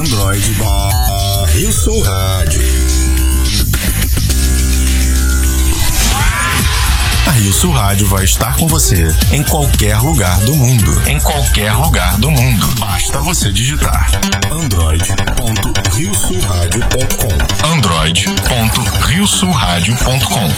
Android da Rio Sul Rádio. A Rio Sul Rádio vai estar com você em qualquer lugar do mundo. Em qualquer lugar do mundo. Basta você digitar android.riosulradio.com android.riosulradio.com.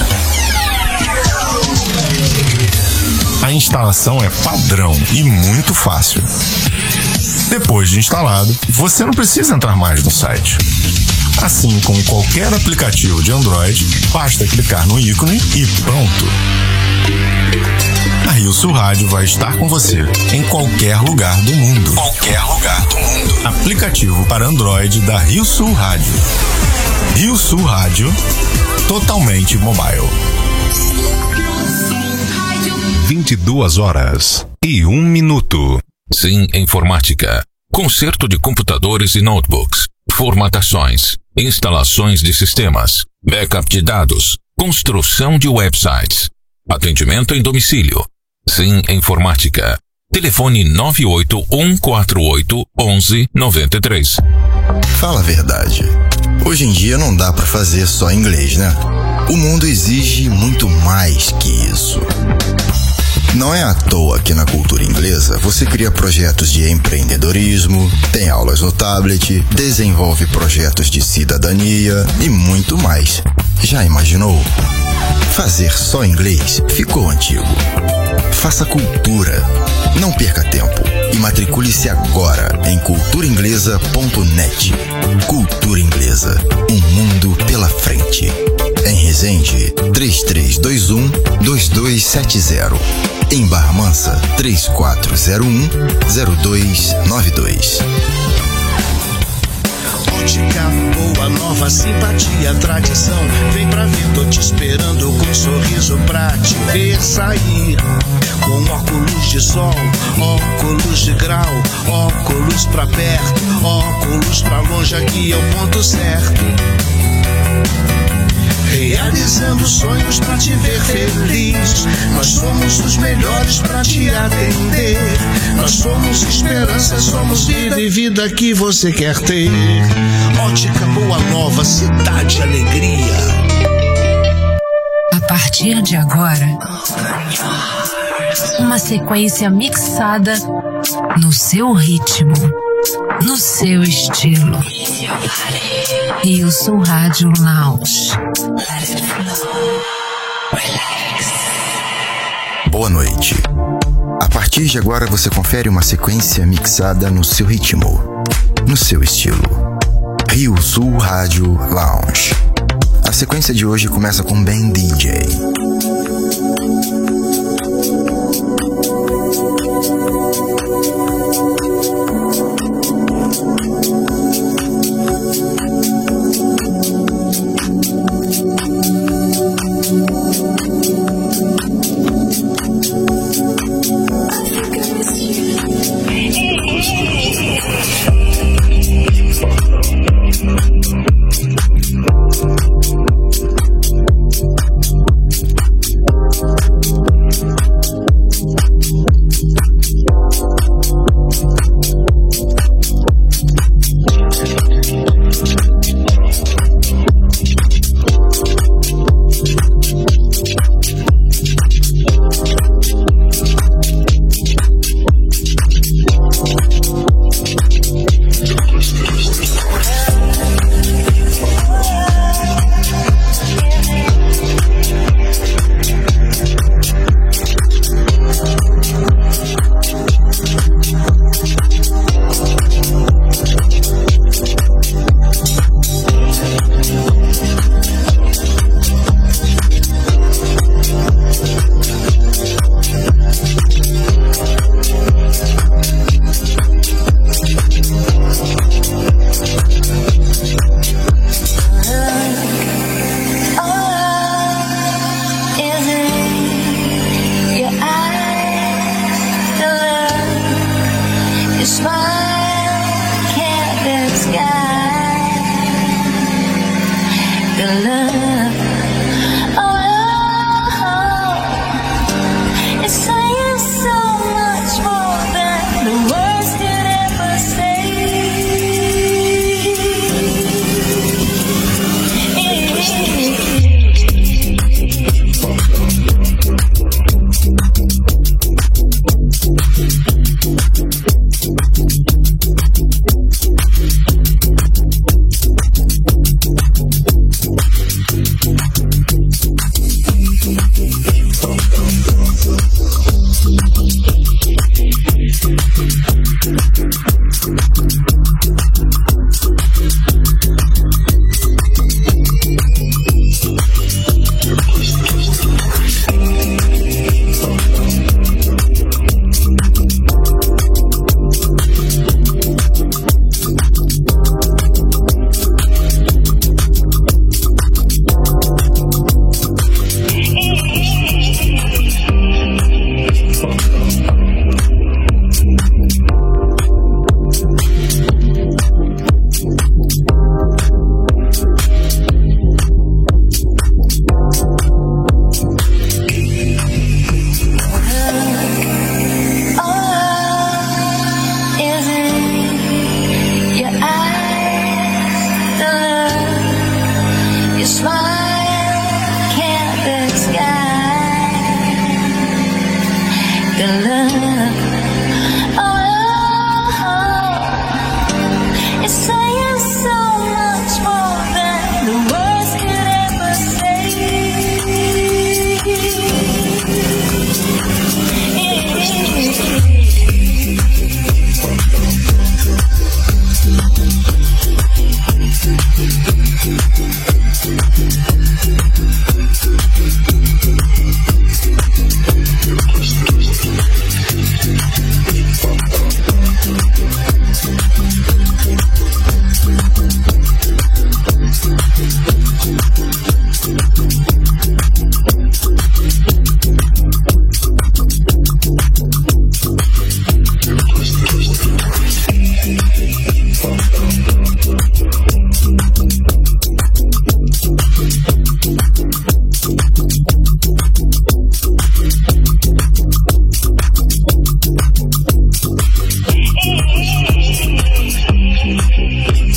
A instalação é padrão e muito fácil. Depois de instalado, você não precisa entrar mais no site. Assim como qualquer aplicativo de Android, basta clicar no ícone e pronto. A Rio Sul Rádio vai estar com você em qualquer lugar do mundo. Qualquer lugar do mundo. Aplicativo para Android da Rio Sul Rádio. Rio Sul Rádio, totalmente mobile. 22h01. Sim Informática. Conserto de computadores e notebooks. Formatações. Instalações de sistemas. Backup de dados. Construção de websites. Atendimento em domicílio. Sim Informática. Telefone 981481193. Fala a verdade. Hoje em dia não dá pra fazer só inglês, né? O mundo exige muito mais que isso. Não é à toa que na cultura inglesa você cria projetos de empreendedorismo, tem aulas no tablet, desenvolve projetos de cidadania e muito mais. Já imaginou? Fazer só inglês ficou antigo. Faça cultura. Não perca tempo. E matricule-se agora em culturainglesa.net. Cultura Inglesa. Um mundo pela frente. Em Resende, 3321-2270. Em Barra Mansa, 3401-0292. Ótica boa, nova, simpatia, tradição. Vem pra ver, tô te esperando com um sorriso pra te ver sair. Com óculos de sol, óculos de grau, óculos pra perto, óculos pra longe, aqui é o ponto certo. Realizando sonhos pra te ver feliz. Nós somos os melhores pra te atender. Nós somos esperança, somos vida e vida que você quer ter. Ótica Boa Nova, cidade alegria. A partir de agora, uma sequência mixada no seu ritmo, no seu estilo. Rio Sul Rádio Lounge. Boa noite. A partir de agora você confere uma sequência mixada no seu ritmo, no seu estilo. Rio Sul Rádio Lounge. A sequência de hoje começa com Ben DJ.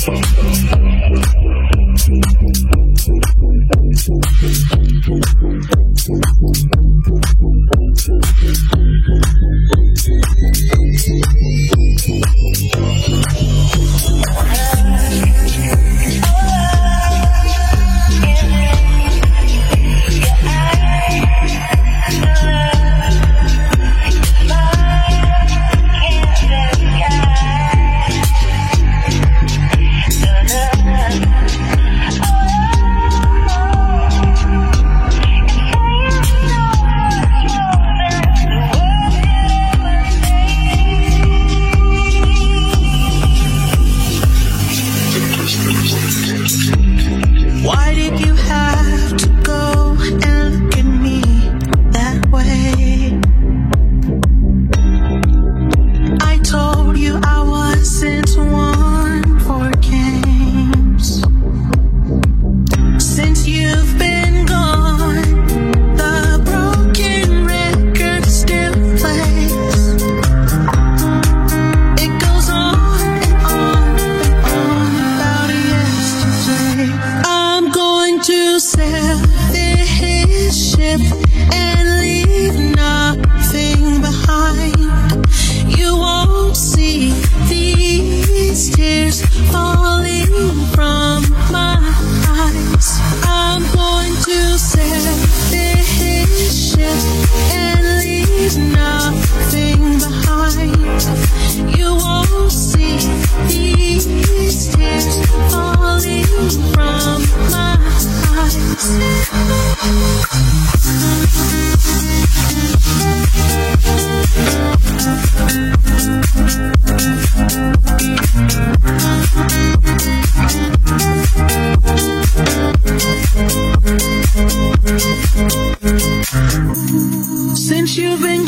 Since you've been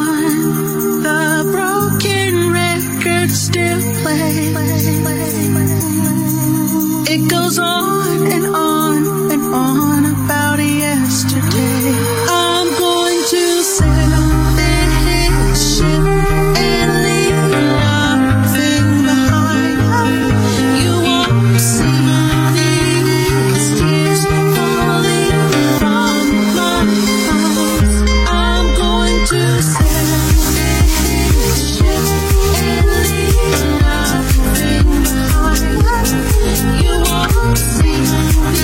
gone, the broken record still plays. It goes on and on and on about yesterday. I'm going to sail this ship and leave nothing behind. You won't see these tears falling from my eyes. I'm going to sail this ship and leave nothing behind. You won't see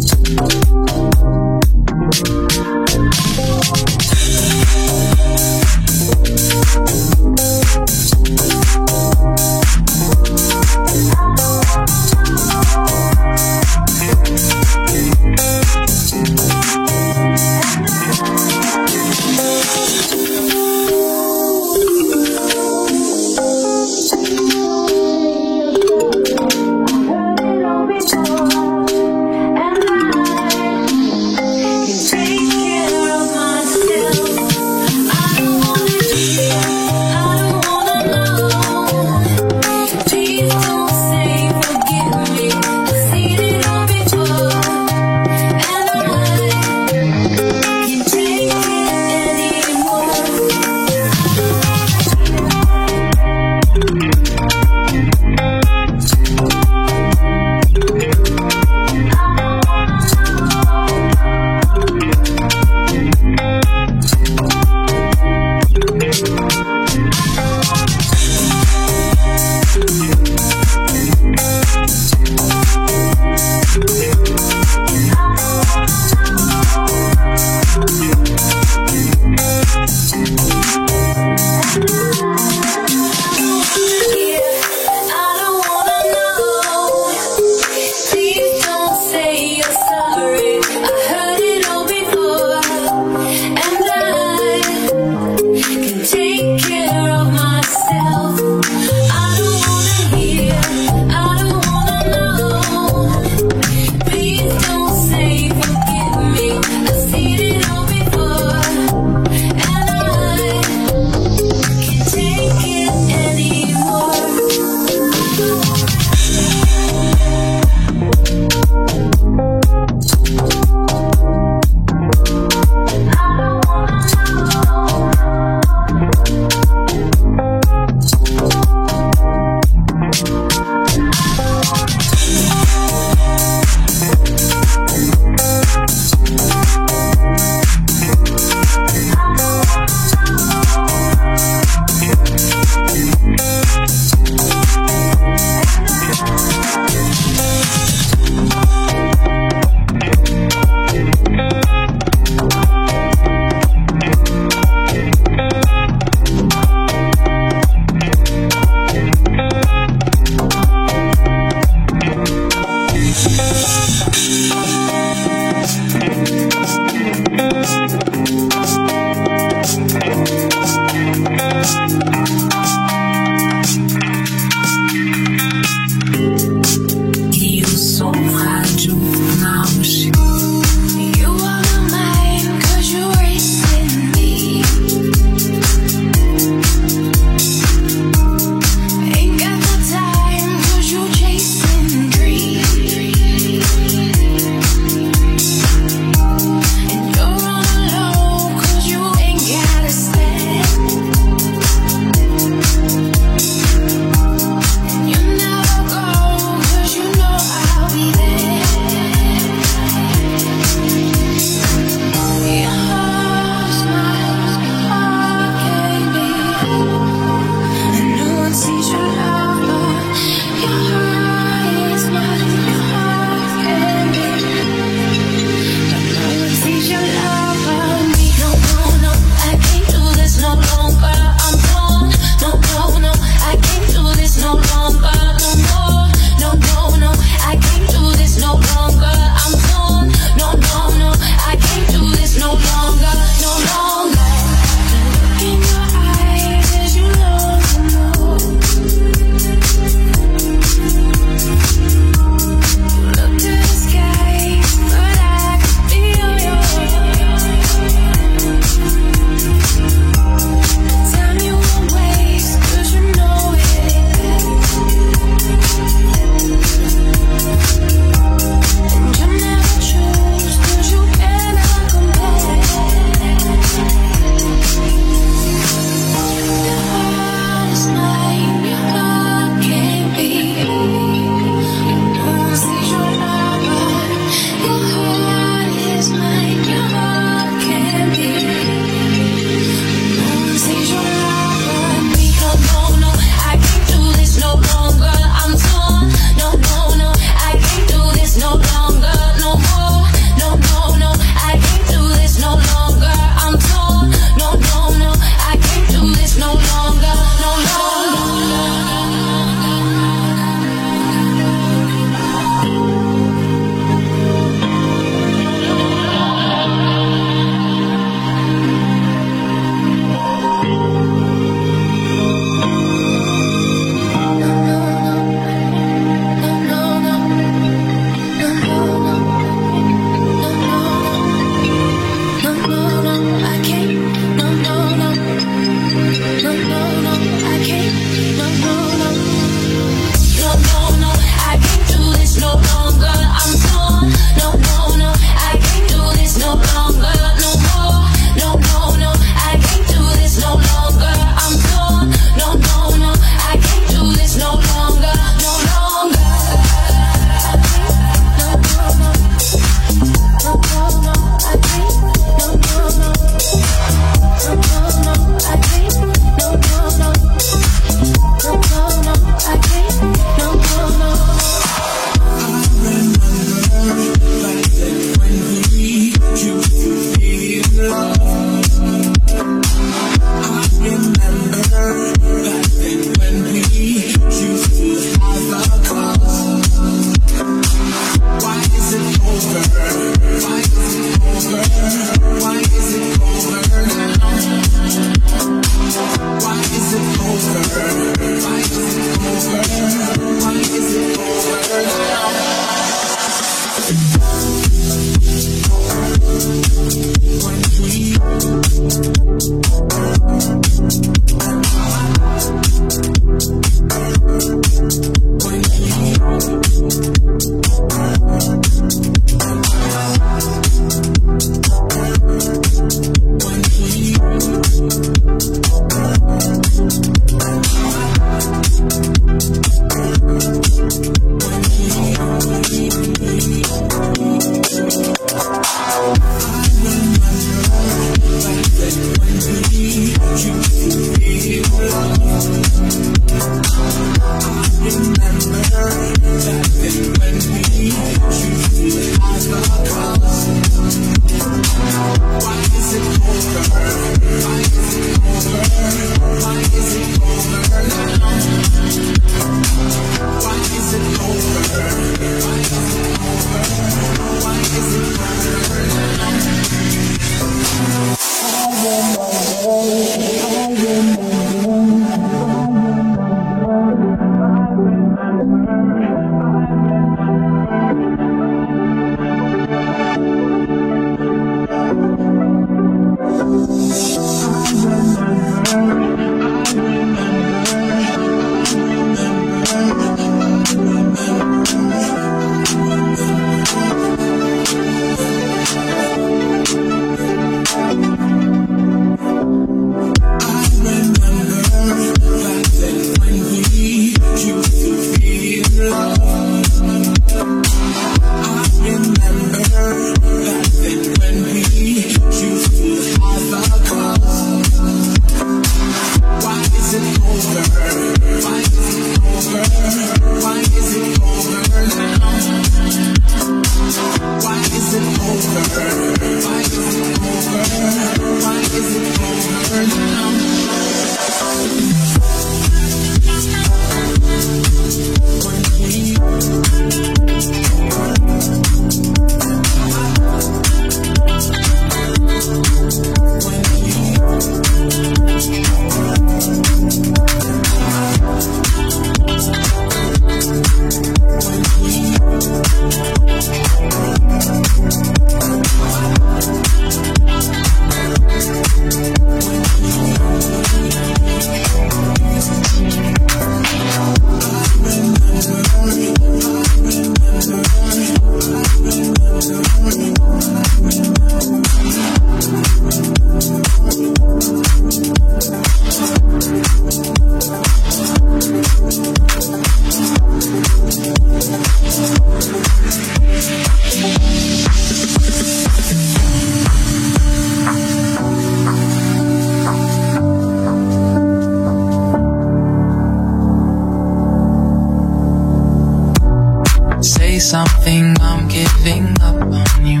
Something, I'm giving up on you.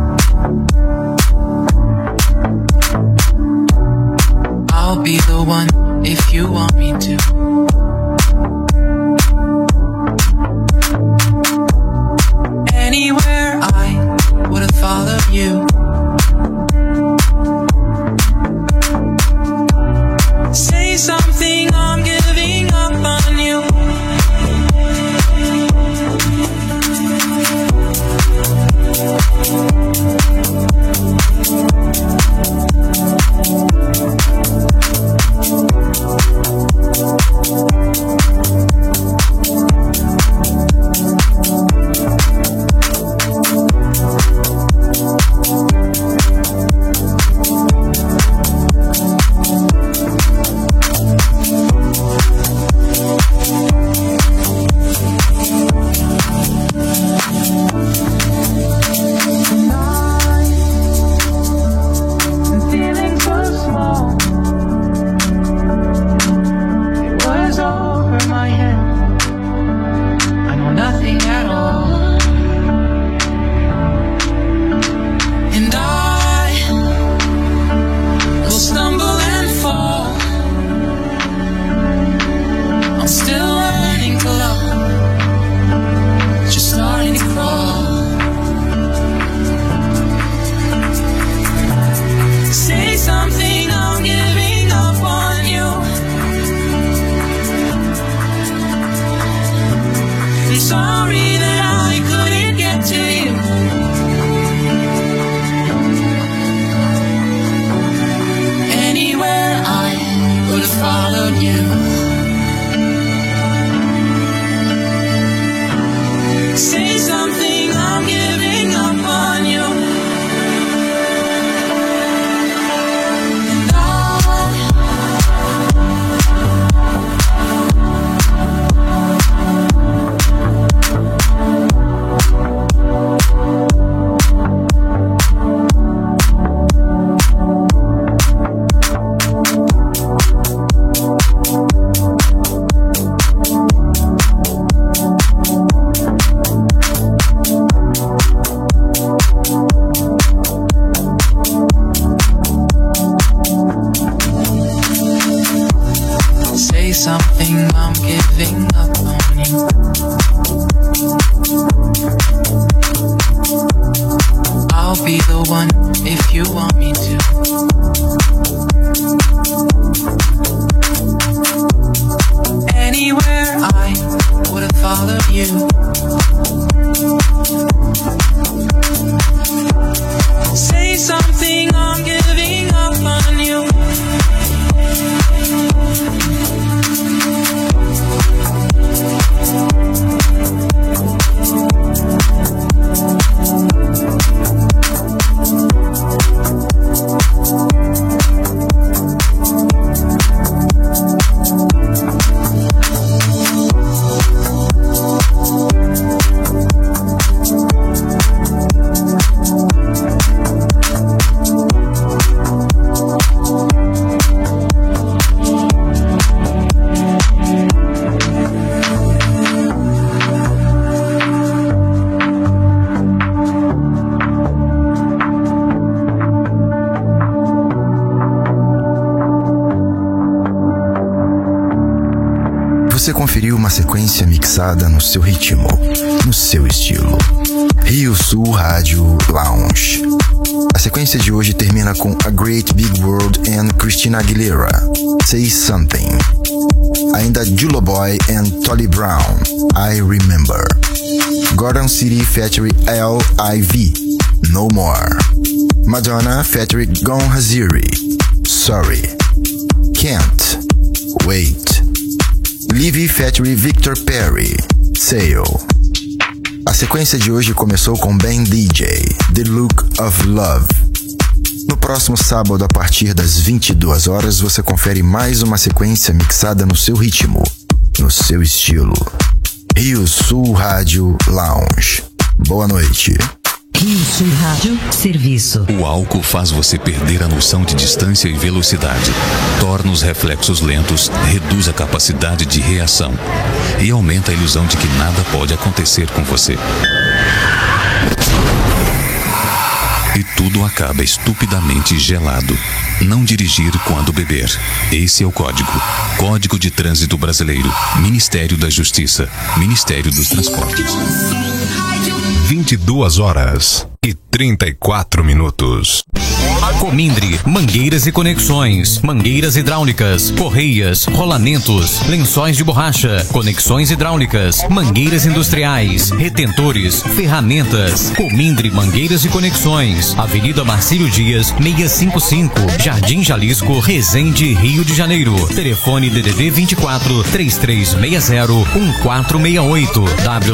I'll be the one if you want me to. Anywhere I would have followed you. Say something, I'm giving up on you. sorry that I couldn't get to you. Anywhere I would have followed you. Say something, I'm giving up on you. Something, I'm giving up on you. I'll be the one if you want me to. Anywhere I would have followed you. Say something, I'm giving up on you. Você conferiu uma sequência mixada no seu ritmo, no seu estilo. Rio Sul Rádio Lounge. A sequência de hoje termina com A Great Big World and Christina Aguilera, Say Something. Ainda Julo Boy and Tolly Brown, I Remember. Gordon City featuring L.I.V., No More. Madonna featuring Gon Haziri, Sorry. Can't Wait. Livy featuring Victor Perry, Sail. A sequência de hoje começou com Ben DJ, The Look of Love. No próximo sábado, a partir das 22 horas, você confere mais uma sequência mixada no seu ritmo, no seu estilo. Rio Sul Rádio Lounge. Boa noite. Rio Sul Rádio Serviço. O álcool faz você perder a noção de distância e velocidade, torna os reflexos lentos, reduz a capacidade de reação e aumenta a ilusão de que nada pode acontecer com você. E tudo acaba estupidamente gelado. Não dirigir quando beber. Esse é o código. Código de Trânsito Brasileiro. Ministério da Justiça. Ministério dos Transportes. 22 horas e 34 minutos. Comindre, mangueiras e conexões, mangueiras hidráulicas, correias, rolamentos, lençóis de borracha, conexões hidráulicas, mangueiras industriais, retentores, ferramentas. Comindre Mangueiras e Conexões, Avenida Marcílio Dias, 655, Jardim Jalisco, Resende, Rio de Janeiro. Telefone DDD 24 3360 1468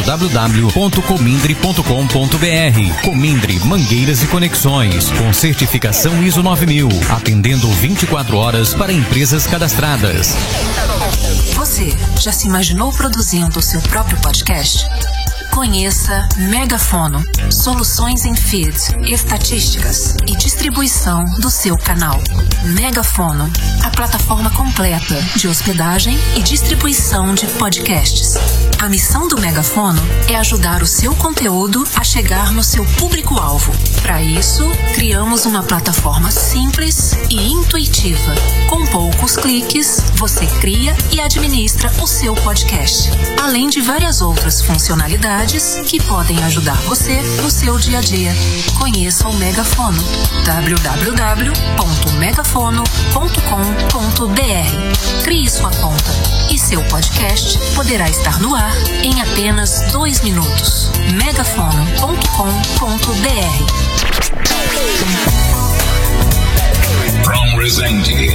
www.comindre.com.br. Comindre Mangueiras e Conexões, com certificação ISO 9000, atendendo 24 horas para empresas cadastradas. Você já se imaginou produzindo o seu próprio podcast? Conheça Megafono, soluções em feed, estatísticas e distribuição do seu canal. Megafono, a plataforma completa de hospedagem e distribuição de podcasts. A missão do Megafono é ajudar o seu conteúdo a chegar no seu público-alvo. Para isso, criamos uma plataforma simples e intuitiva. Com poucos cliques, você cria e administra o seu podcast, além de várias outras funcionalidades que podem ajudar você no seu dia a dia. Conheça o Megafono. www.megafono.com.br. Crie sua conta e seu podcast poderá estar no ar em apenas 2 minutos. megafono.com.br. From Resende,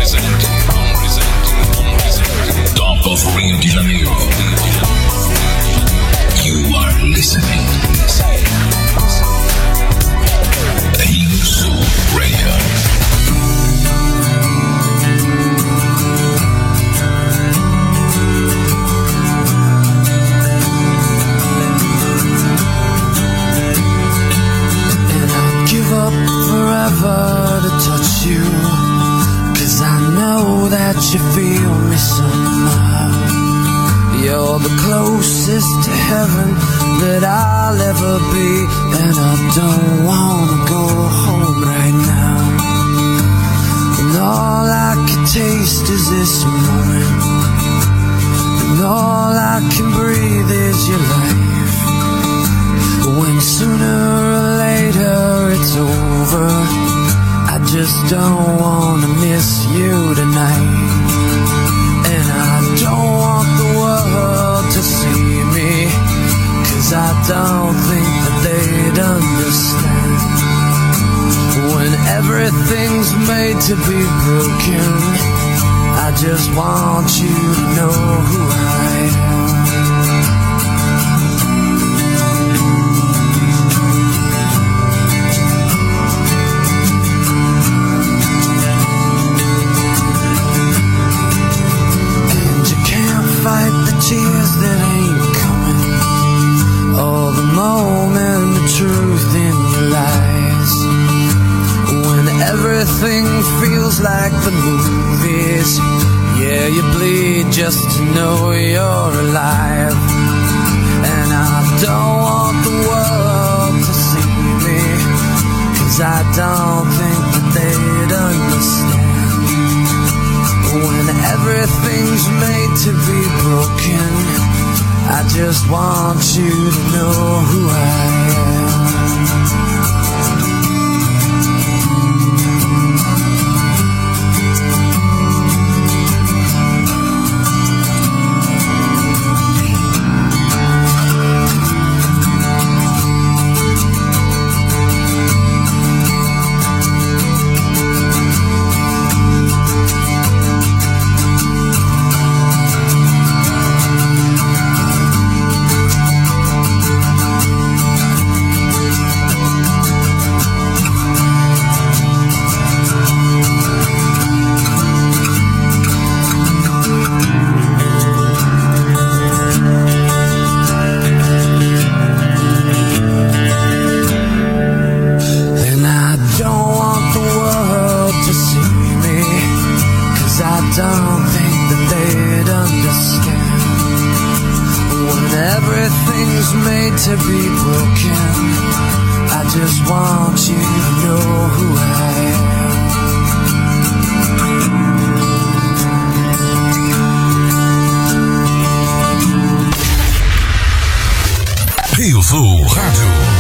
top of Rio de Janeiro. You are listening. Rio Sul Radio. Forever to touch you, 'cause I know that you feel me somehow. You're the closest to heaven that I'll ever be, and I don't wanna go home right now. And all I can taste is this moment, and all I can breathe is your life. When sooner or later it's over, I just don't wanna miss you tonight. And I don't want the world to see me, 'cause I don't think that they'd understand. When everything's made to be broken, I just want you to know who I am. Tears that ain't coming, all the moment, the truth in your lies. When everything feels like the movies, yeah, you bleed just to know you're alive. And I don't want the world to see me, 'cause I don't think that they'd understand. When everything's made to be broken, I just want you to know who I am. To be broken, I just want you to know who I am. Rio Sul Rádio.